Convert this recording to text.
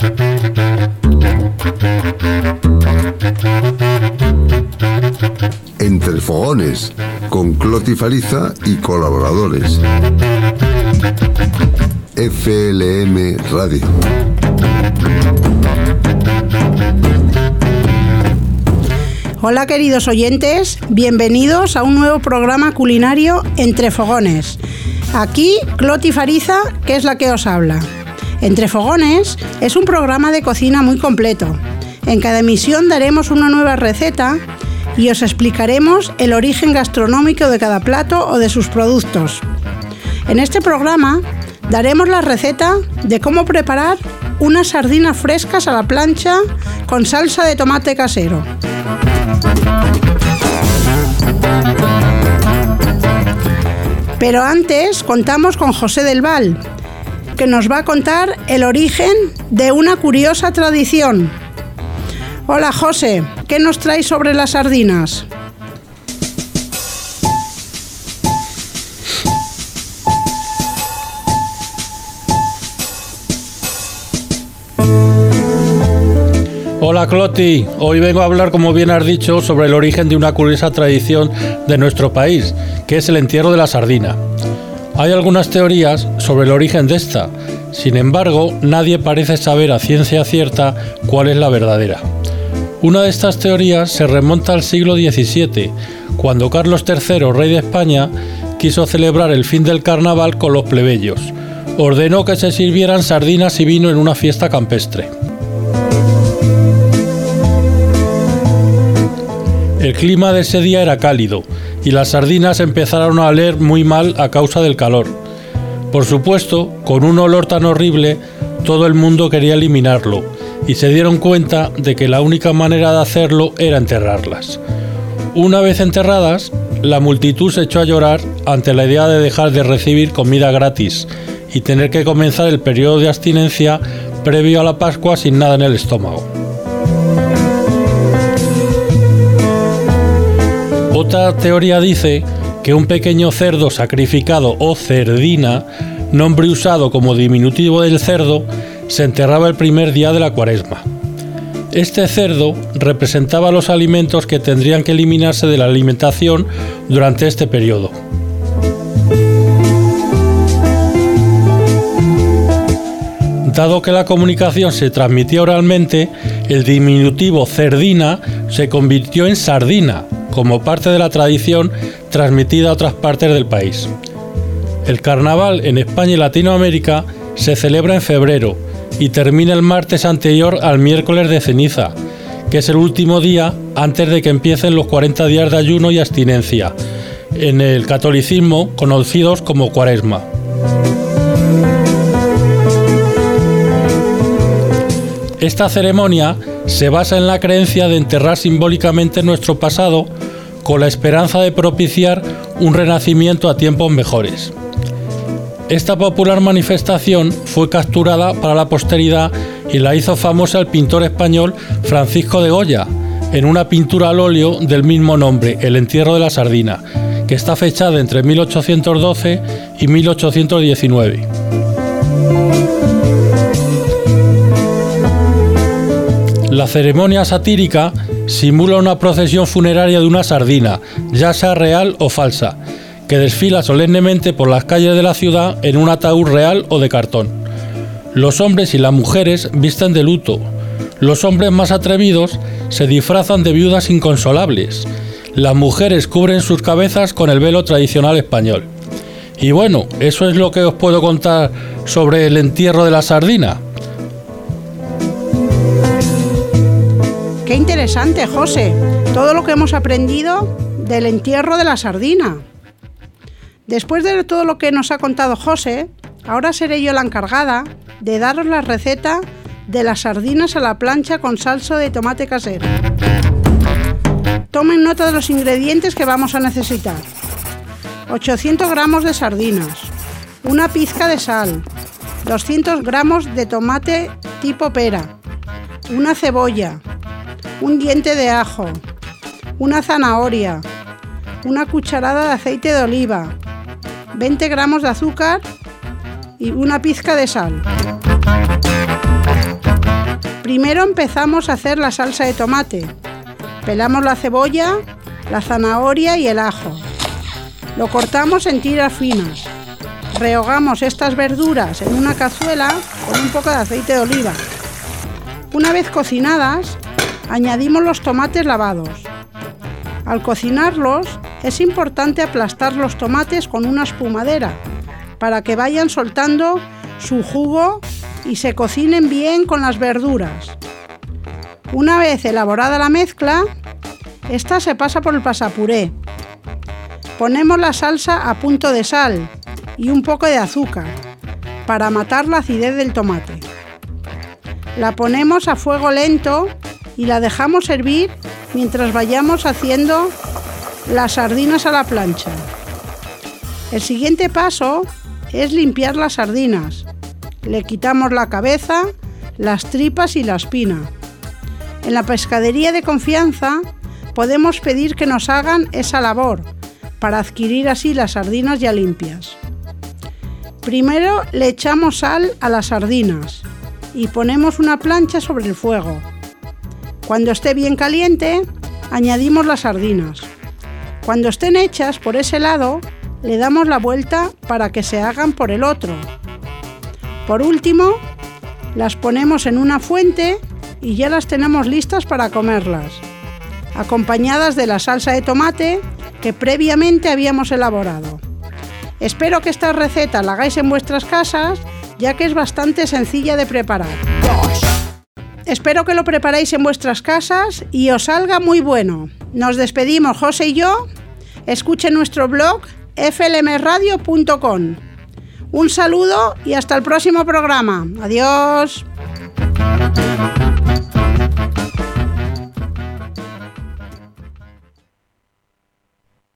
Entre Fogones, con Cloti Fariza y colaboradores. FLM Radio. Hola queridos oyentes, bienvenidos a un nuevo programa culinario Entre Fogones. Aquí Cloti Fariza, que es la que os habla. Entre Fogones es un programa de cocina muy completo. En cada emisión daremos una nueva receta y os explicaremos el origen gastronómico de cada plato o de sus productos. En este programa daremos la receta de cómo preparar unas sardinas frescas a la plancha con salsa de tomate casero. Pero antes contamos con José del Val, que nos va a contar el origen de una curiosa tradición. Hola José, ¿qué nos traes sobre las sardinas? Hola Cloti, hoy vengo a hablar, como bien has dicho, sobre el origen de una curiosa tradición de nuestro país, que es el entierro de la sardina. Hay algunas teorías sobre el origen de esta, sin embargo, nadie parece saber a ciencia cierta cuál es la verdadera. Una de estas teorías se remonta al siglo XVII, cuando Carlos III, rey de España, quiso celebrar el fin del carnaval con los plebeyos. Ordenó que se sirvieran sardinas y vino en una fiesta campestre. El clima de ese día era cálido y las sardinas empezaron a oler muy mal a causa del calor. Por supuesto, con un olor tan horrible, todo el mundo quería eliminarlo y se dieron cuenta de que la única manera de hacerlo era enterrarlas. Una vez enterradas, la multitud se echó a llorar ante la idea de dejar de recibir comida gratis y tener que comenzar el periodo de abstinencia previo a la Pascua sin nada en el estómago. Otra teoría dice que un pequeño cerdo sacrificado o cerdina, nombre usado como diminutivo del cerdo, se enterraba el primer día de la Cuaresma. Este cerdo representaba los alimentos que tendrían que eliminarse de la alimentación durante este periodo. Dado que la comunicación se transmitía oralmente, el diminutivo cerdina se convirtió en sardina, como parte de la tradición transmitida a otras partes del país. El carnaval en España y Latinoamérica se celebra en febrero y termina el martes anterior al miércoles de ceniza, que es el último día antes de que empiecen los 40 días de ayuno y abstinencia, en el catolicismo conocidos como Cuaresma. Esta ceremonia se basa en la creencia de enterrar simbólicamente nuestro pasado con la esperanza de propiciar un renacimiento a tiempos mejores. Esta popular manifestación fue capturada para la posteridad y la hizo famosa el pintor español Francisco de Goya en una pintura al óleo del mismo nombre, El entierro de la sardina, que está fechada entre 1812 y 1819. La ceremonia satírica simula una procesión funeraria de una sardina, ya sea real o falsa, que desfila solemnemente por las calles de la ciudad en un ataúd real o de cartón. Los hombres y las mujeres visten de luto. Los hombres más atrevidos se disfrazan de viudas inconsolables. Las mujeres cubren sus cabezas con el velo tradicional español. Y bueno, eso es lo que os puedo contar sobre el entierro de la sardina. Qué interesante, José, todo lo que hemos aprendido del entierro de la sardina. Después de todo lo que nos ha contado José, ahora seré yo la encargada de daros la receta de las sardinas a la plancha con salsa de tomate casero. Tomen nota de los ingredientes que vamos a necesitar. 800 gramos de sardinas, una pizca de sal, 200 gramos de tomate tipo pera, una cebolla, un diente de ajo, una zanahoria, una cucharada de aceite de oliva, 20 gramos de azúcar y una pizca de sal. Primero empezamos a hacer la salsa de tomate. Pelamos la cebolla, la zanahoria y el ajo. Lo cortamos en tiras finas. Rehogamos estas verduras en una cazuela con un poco de aceite de oliva. Una vez cocinadas, añadimos los tomates lavados. Al cocinarlos, es importante aplastar los tomates con una espumadera para que vayan soltando su jugo y se cocinen bien con las verduras. Una vez elaborada la mezcla, esta se pasa por el pasapuré. Ponemos la salsa a punto de sal y un poco de azúcar para matar la acidez del tomate. La ponemos a fuego lento y la dejamos hervir mientras vayamos haciendo las sardinas a la plancha. El siguiente paso es limpiar las sardinas. Le quitamos la cabeza, las tripas y la espina. En la pescadería de confianza podemos pedir que nos hagan esa labor para adquirir así las sardinas ya limpias. Primero le echamos sal a las sardinas y ponemos una plancha sobre el fuego. Cuando esté bien caliente, añadimos las sardinas. Cuando estén hechas por ese lado, le damos la vuelta para que se hagan por el otro. Por último, las ponemos en una fuente y ya las tenemos listas para comerlas, acompañadas de la salsa de tomate que previamente habíamos elaborado. Espero que esta receta la hagáis en vuestras casas, ya que es bastante sencilla de preparar. Espero que lo preparéis en vuestras casas y os salga muy bueno. Nos despedimos, José y yo. Escuchen nuestro blog flmradio.com. Un saludo y hasta el próximo programa. Adiós.